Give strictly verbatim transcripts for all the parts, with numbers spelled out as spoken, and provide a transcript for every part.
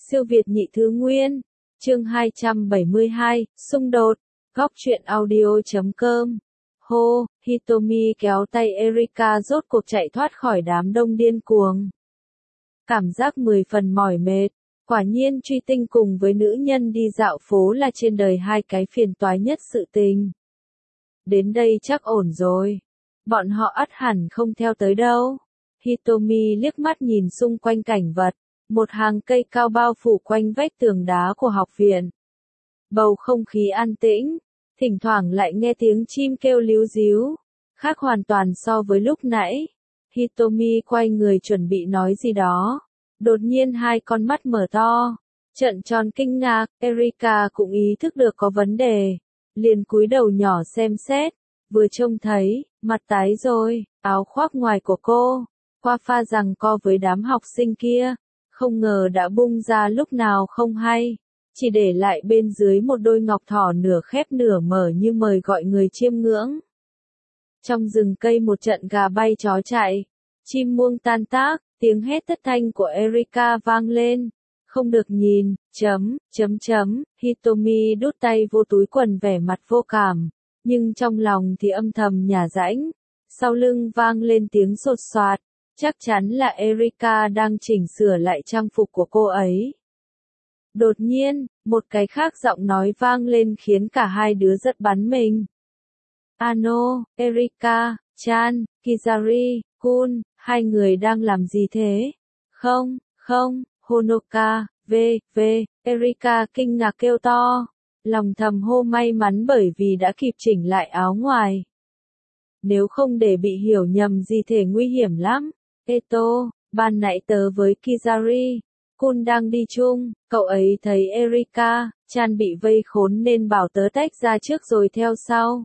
Siêu Việt nhị thứ nguyên, chương hai trăm bảy mươi hai, xung đột, góc truyện audio chấm com. Hô, Hitomi kéo tay Erika rốt cuộc chạy thoát khỏi đám đông điên cuồng. Cảm giác mười phần mỏi mệt, quả nhiên truy tinh cùng với nữ nhân đi dạo phố là trên đời hai cái phiền toái nhất sự tình. Đến đây chắc ổn rồi. Bọn họ ắt hẳn không theo tới đâu. Hitomi liếc mắt nhìn xung quanh cảnh vật. Một hàng cây cao bao phủ quanh vách tường đá của học viện. Bầu không khí an tĩnh, thỉnh thoảng lại nghe tiếng chim kêu líu ríu, khác hoàn toàn so với lúc nãy. Hitomi quay người chuẩn bị nói gì đó, đột nhiên hai con mắt mở to, trợn tròn kinh ngạc. Erika cũng ý thức được có vấn đề, liền cúi đầu nhỏ xem xét, vừa trông thấy, mặt tái rồi, áo khoác ngoài của cô, qua pha giằng co với đám học sinh kia. Không ngờ đã bung ra lúc nào không hay, chỉ để lại bên dưới một đôi ngọc thỏ nửa khép nửa mở như mời gọi người chiêm ngưỡng. Trong rừng cây một trận gà bay chó chạy, chim muông tan tác, tiếng hét thất thanh của Erika vang lên. Không được nhìn, chấm, chấm chấm, Hitomi đút tay vô túi quần vẻ mặt vô cảm, nhưng trong lòng thì âm thầm nhả rãnh. Sau lưng vang lên tiếng sột soạt. Chắc chắn là Erika đang chỉnh sửa lại trang phục của cô ấy. Đột nhiên, một cái khác giọng nói vang lên khiến cả hai đứa giật bắn mình. Ano, Erika, Chan, Kizari, Kun, hai người đang làm gì thế? Không, không, Honoka, v, v, Erika kinh ngạc kêu to. Lòng thầm hô may mắn bởi vì đã kịp chỉnh lại áo ngoài. Nếu không để bị hiểu nhầm gì thể nguy hiểm lắm. Eto, ban nãy tớ với Kizari, Kun đang đi chung, cậu ấy thấy Erika, Chan bị vây khốn nên bảo tớ tách ra trước rồi theo sau.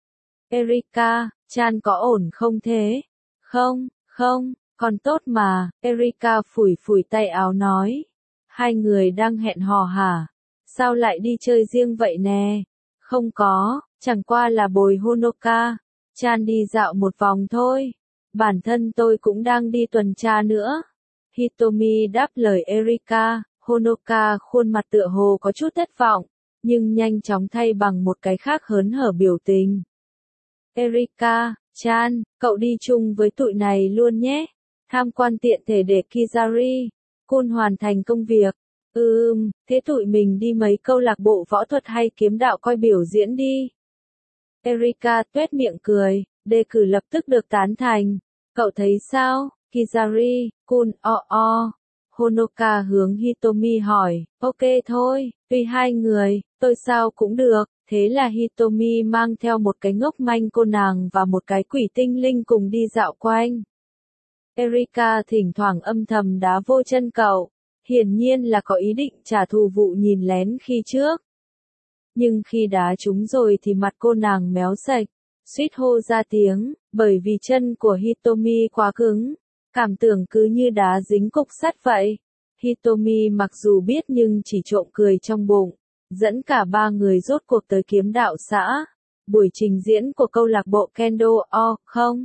Erika, Chan có ổn không thế? Không, không, còn tốt mà, Erika phủi phủi tay áo nói. Hai người đang hẹn hò hả? Sao lại đi chơi riêng vậy nè? Không có, chẳng qua là bồi Honoka, Chan đi dạo một vòng thôi. Bản thân tôi cũng đang đi tuần tra nữa. Hitomi đáp lời Erika, Honoka khuôn mặt tựa hồ có chút thất vọng, nhưng nhanh chóng thay bằng một cái khác hớn hở biểu tình. Erika, Chan, cậu đi chung với tụi này luôn nhé. Tham quan tiện thể để Kizari, Kun hoàn thành công việc. Ừm, thế tụi mình đi mấy câu lạc bộ võ thuật hay kiếm đạo coi biểu diễn đi. Erika tuét miệng cười, đề cử lập tức được tán thành. Cậu thấy sao, Kizari, Kun, o o. Honoka hướng Hitomi hỏi, ok thôi, tùy hai người, tôi sao cũng được. Thế là Hitomi mang theo một cái ngốc manh cô nàng và một cái quỷ tinh linh cùng đi dạo quanh. Erika thỉnh thoảng âm thầm đá vô chân cậu, hiển nhiên là có ý định trả thù vụ nhìn lén khi trước. Nhưng khi đá trúng rồi thì mặt cô nàng méo sạch, suýt hô ra tiếng, bởi vì chân của Hitomi quá cứng, cảm tưởng cứ như đá dính cục sắt vậy. Hitomi mặc dù biết nhưng chỉ trộm cười trong bụng, dẫn cả ba người rốt cuộc tới kiếm đạo xã, buổi trình diễn của câu lạc bộ Kendo o, không?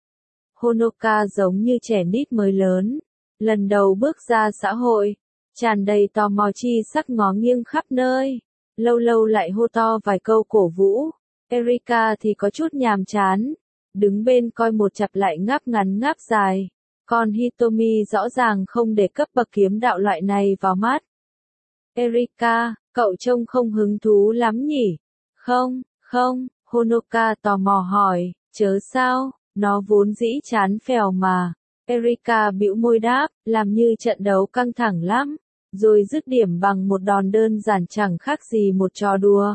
Honoka giống như trẻ nít mới lớn, lần đầu bước ra xã hội, tràn đầy tò mò chi sắc ngó nghiêng khắp nơi, lâu lâu lại hô to vài câu cổ vũ. Erika thì có chút nhàm chán, đứng bên coi một chặp lại ngáp ngắn ngáp dài, còn Hitomi rõ ràng không để cấp bậc kiếm đạo loại này vào mắt. Erika, cậu trông không hứng thú lắm nhỉ? Không, không, Honoka tò mò hỏi, chớ sao, nó vốn dĩ chán phèo mà. Erika bĩu môi đáp, làm như trận đấu căng thẳng lắm, rồi dứt điểm bằng một đòn đơn giản chẳng khác gì một trò đùa.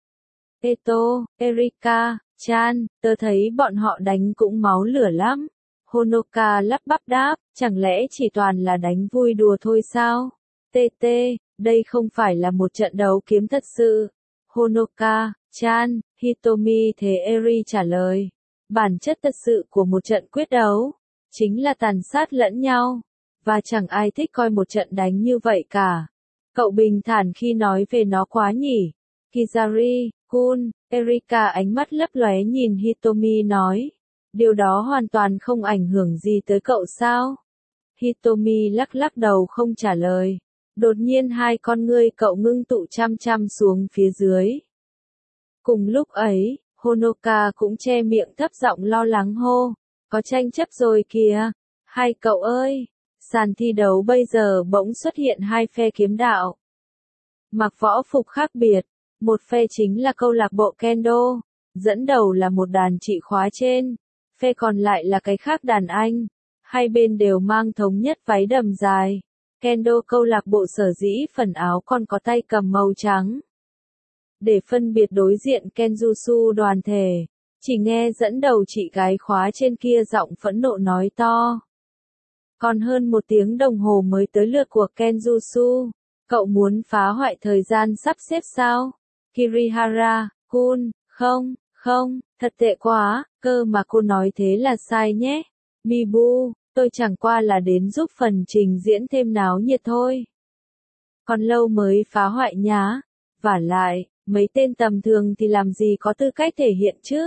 Eto, Erika, Chan, tớ thấy bọn họ đánh cũng máu lửa lắm. Honoka lắp bắp đáp, chẳng lẽ chỉ toàn là đánh vui đùa thôi sao? tê tê, đây không phải là một trận đấu kiếm thật sự. Honoka, Chan, Hitomi thế Eri trả lời. Bản chất thật sự của một trận quyết đấu, chính là tàn sát lẫn nhau. Và chẳng ai thích coi một trận đánh như vậy cả. Cậu bình thản khi nói về nó quá nhỉ? Kizari, Kun, Erika ánh mắt lấp lóe nhìn Hitomi nói. Điều đó hoàn toàn không ảnh hưởng gì tới cậu sao? Hitomi lắc lắc đầu không trả lời. Đột nhiên hai con ngươi cậu ngưng tụ chăm chăm xuống phía dưới. Cùng lúc ấy, Honoka cũng che miệng thấp giọng lo lắng hô, có tranh chấp rồi kìa, hai cậu ơi, sàn thi đấu bây giờ bỗng xuất hiện hai phe kiếm đạo. Mặc võ phục khác biệt, một phe chính là câu lạc bộ Kendo, dẫn đầu là một đàn chị khóa trên, phe còn lại là cái khác đàn anh, hai bên đều mang thống nhất váy đầm dài. Kendo câu lạc bộ sở dĩ phần áo còn có tay cầm màu trắng. Để phân biệt đối diện Kenjutsu đoàn thể, chỉ nghe dẫn đầu chị gái khóa trên kia giọng phẫn nộ nói to. Còn hơn một tiếng đồng hồ mới tới lượt của Kenjutsu, cậu muốn phá hoại thời gian sắp xếp sao? Kirihara, Kun, không, không, thật tệ quá, cơ mà cô nói thế là sai nhé. Mibu, tôi chẳng qua là đến giúp phần trình diễn thêm náo nhiệt thôi. Còn lâu mới phá hoại nhá, vả lại, mấy tên tầm thường thì làm gì có tư cách thể hiện chứ?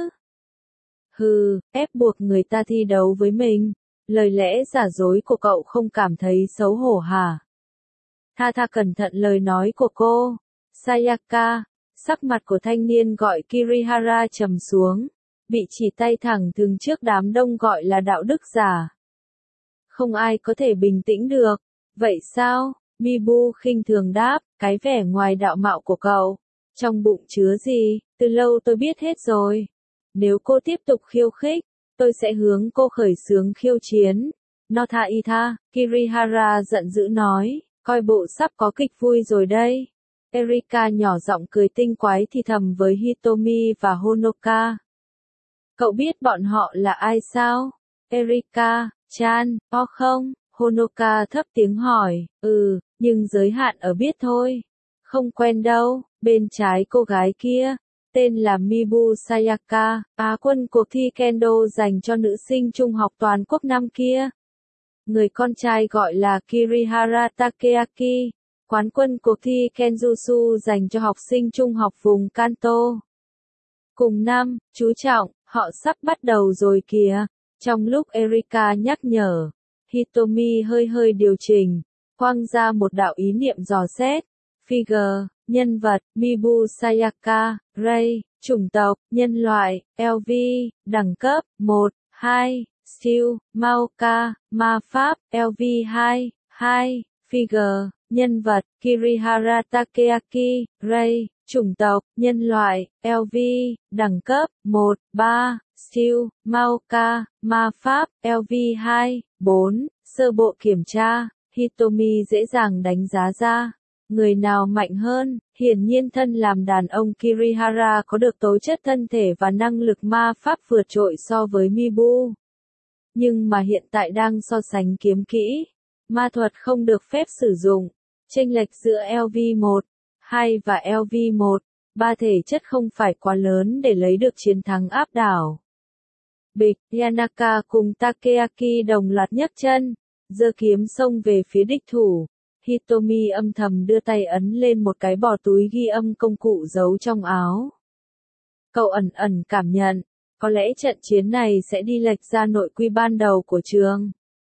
Hừ, ép buộc người ta thi đấu với mình, lời lẽ giả dối của cậu không cảm thấy xấu hổ hả? Tha tha cẩn thận lời nói của cô. Sayaka, sắc mặt của thanh niên gọi Kirihara trầm xuống, bị chỉ tay thẳng thừng trước đám đông gọi là đạo đức giả. Không ai có thể bình tĩnh được. Vậy sao? Mibu khinh thường đáp, cái vẻ ngoài đạo mạo của cậu, trong bụng chứa gì, từ lâu tôi biết hết rồi. Nếu cô tiếp tục khiêu khích, tôi sẽ hướng cô khởi xướng khiêu chiến. Notha Itha, Kirihara giận dữ nói, coi bộ sắp có kịch vui rồi đây. Erika nhỏ giọng cười tinh quái thì thầm với Hitomi và Honoka. Cậu biết bọn họ là ai sao? Erika, Chan, o không? Honoka thấp tiếng hỏi, ừ, nhưng giới hạn ở biết thôi. Không quen đâu. Bên trái cô gái kia, tên là Mibu Sayaka, Á quân cuộc thi Kendo dành cho nữ sinh trung học toàn quốc năm kia. Người con trai gọi là Kirihara Takeaki, quán quân cuộc thi Kenjutsu dành cho học sinh trung học vùng Kanto. Cùng năm, chú trọng, họ sắp bắt đầu rồi kìa. Trong lúc Erika nhắc nhở, Hitomi hơi hơi điều chỉnh, quăng ra một đạo ý niệm dò xét. Figure, nhân vật, Mibu Sayaka, Ray, chủng tộc, nhân loại, lờ vê, đẳng cấp, một, hai, Steel, Maoka, ma pháp, lờ vê hai, hai, Figure, nhân vật, Kirihara Takeaki, Ray, chủng tộc, nhân loại, lờ vê, đẳng cấp, một, ba, Steel, Maoka, ma pháp, lờ vê hai, bốn, sơ bộ kiểm tra, Hitomi dễ dàng đánh giá ra. Người nào mạnh hơn, hiển nhiên thân làm đàn ông Kirihara có được tố chất thân thể và năng lực ma pháp vượt trội so với Mibu. Nhưng mà hiện tại đang so sánh kiếm kỹ, ma thuật không được phép sử dụng, chênh lệch giữa lờ vê một, hai và lờ vê một, ba thể chất không phải quá lớn để lấy được chiến thắng áp đảo. Bịch, Yanaka cùng Takeaki đồng loạt nhấc chân, giơ kiếm xông về phía địch thủ. Hitomi âm thầm đưa tay ấn lên một cái bỏ túi ghi âm công cụ giấu trong áo. Cậu ẩn ẩn cảm nhận, có lẽ trận chiến này sẽ đi lệch ra nội quy ban đầu của trường.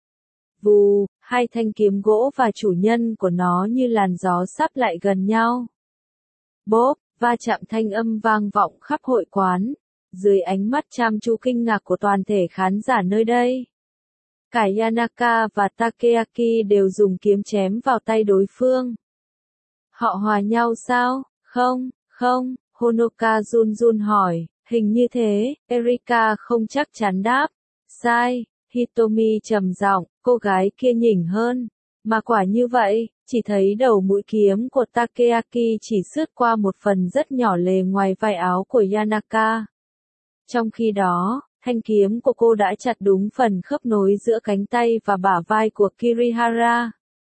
Vù, hai thanh kiếm gỗ và chủ nhân của nó như làn gió sắp lại gần nhau. Bốp, va chạm thanh âm vang vọng khắp hội quán, dưới ánh mắt chăm chú kinh ngạc của toàn thể khán giả nơi đây. Cả Yanaka và Takeaki đều dùng kiếm chém vào tay đối phương. Họ hòa nhau sao? Không, không, Honoka run run hỏi, hình như thế, Erika không chắc chắn đáp. Sai, Hitomi trầm giọng, cô gái kia nhỉnh hơn. Mà quả như vậy, chỉ thấy đầu mũi kiếm của Takeaki chỉ sướt qua một phần rất nhỏ lề ngoài vai áo của Yanaka. Trong khi đó, thanh kiếm của cô đã chặt đúng phần khớp nối giữa cánh tay và bả vai của Kirihara.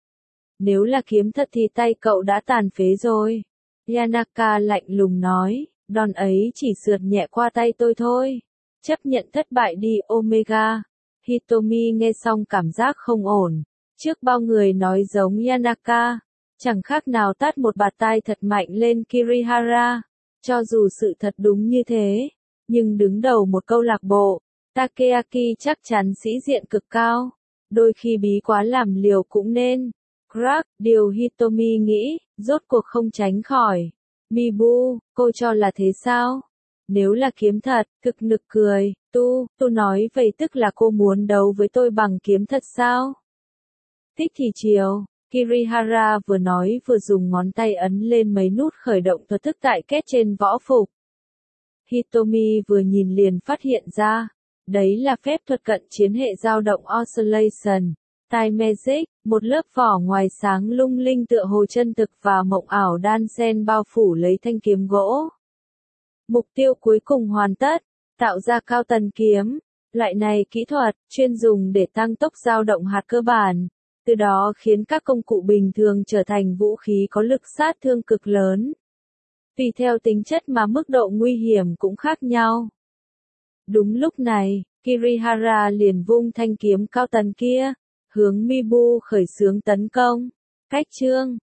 Nếu là kiếm thật thì tay cậu đã tàn phế rồi. Yanaka lạnh lùng nói, đòn ấy chỉ sượt nhẹ qua tay tôi thôi. Chấp nhận thất bại đi Omega. Hitomi nghe xong cảm giác không ổn. Trước bao người nói giống Yanaka, chẳng khác nào tát một bạt tai thật mạnh lên Kirihara. Cho dù sự thật đúng như thế, nhưng đứng đầu một câu lạc bộ, Takeaki chắc chắn sĩ diện cực cao. Đôi khi bí quá làm liều cũng nên. Crack, điều Hitomi nghĩ, rốt cuộc không tránh khỏi. Mibu, cô cho là thế sao? Nếu là kiếm thật, thực nực cười, tu, tu nói vậy tức là cô muốn đấu với tôi bằng kiếm thật sao? Thích thì chiều, Kirihara vừa nói vừa dùng ngón tay ấn lên mấy nút khởi động thuật thức tại kết trên võ phục. Hitomi vừa nhìn liền phát hiện ra, đấy là phép thuật cận chiến hệ dao động Oscillation, Time Magic, một lớp vỏ ngoài sáng lung linh tựa hồ chân thực và mộng ảo đan xen bao phủ lấy thanh kiếm gỗ. Mục tiêu cuối cùng hoàn tất, tạo ra cao tần kiếm. Loại này kỹ thuật, chuyên dùng để tăng tốc dao động hạt cơ bản, từ đó khiến các công cụ bình thường trở thành vũ khí có lực sát thương cực lớn. Tùy theo tính chất mà mức độ nguy hiểm cũng khác nhau. Đúng lúc này, Kirihara liền vung thanh kiếm cao tần kia, hướng Mibu khởi xướng tấn công. Cách chương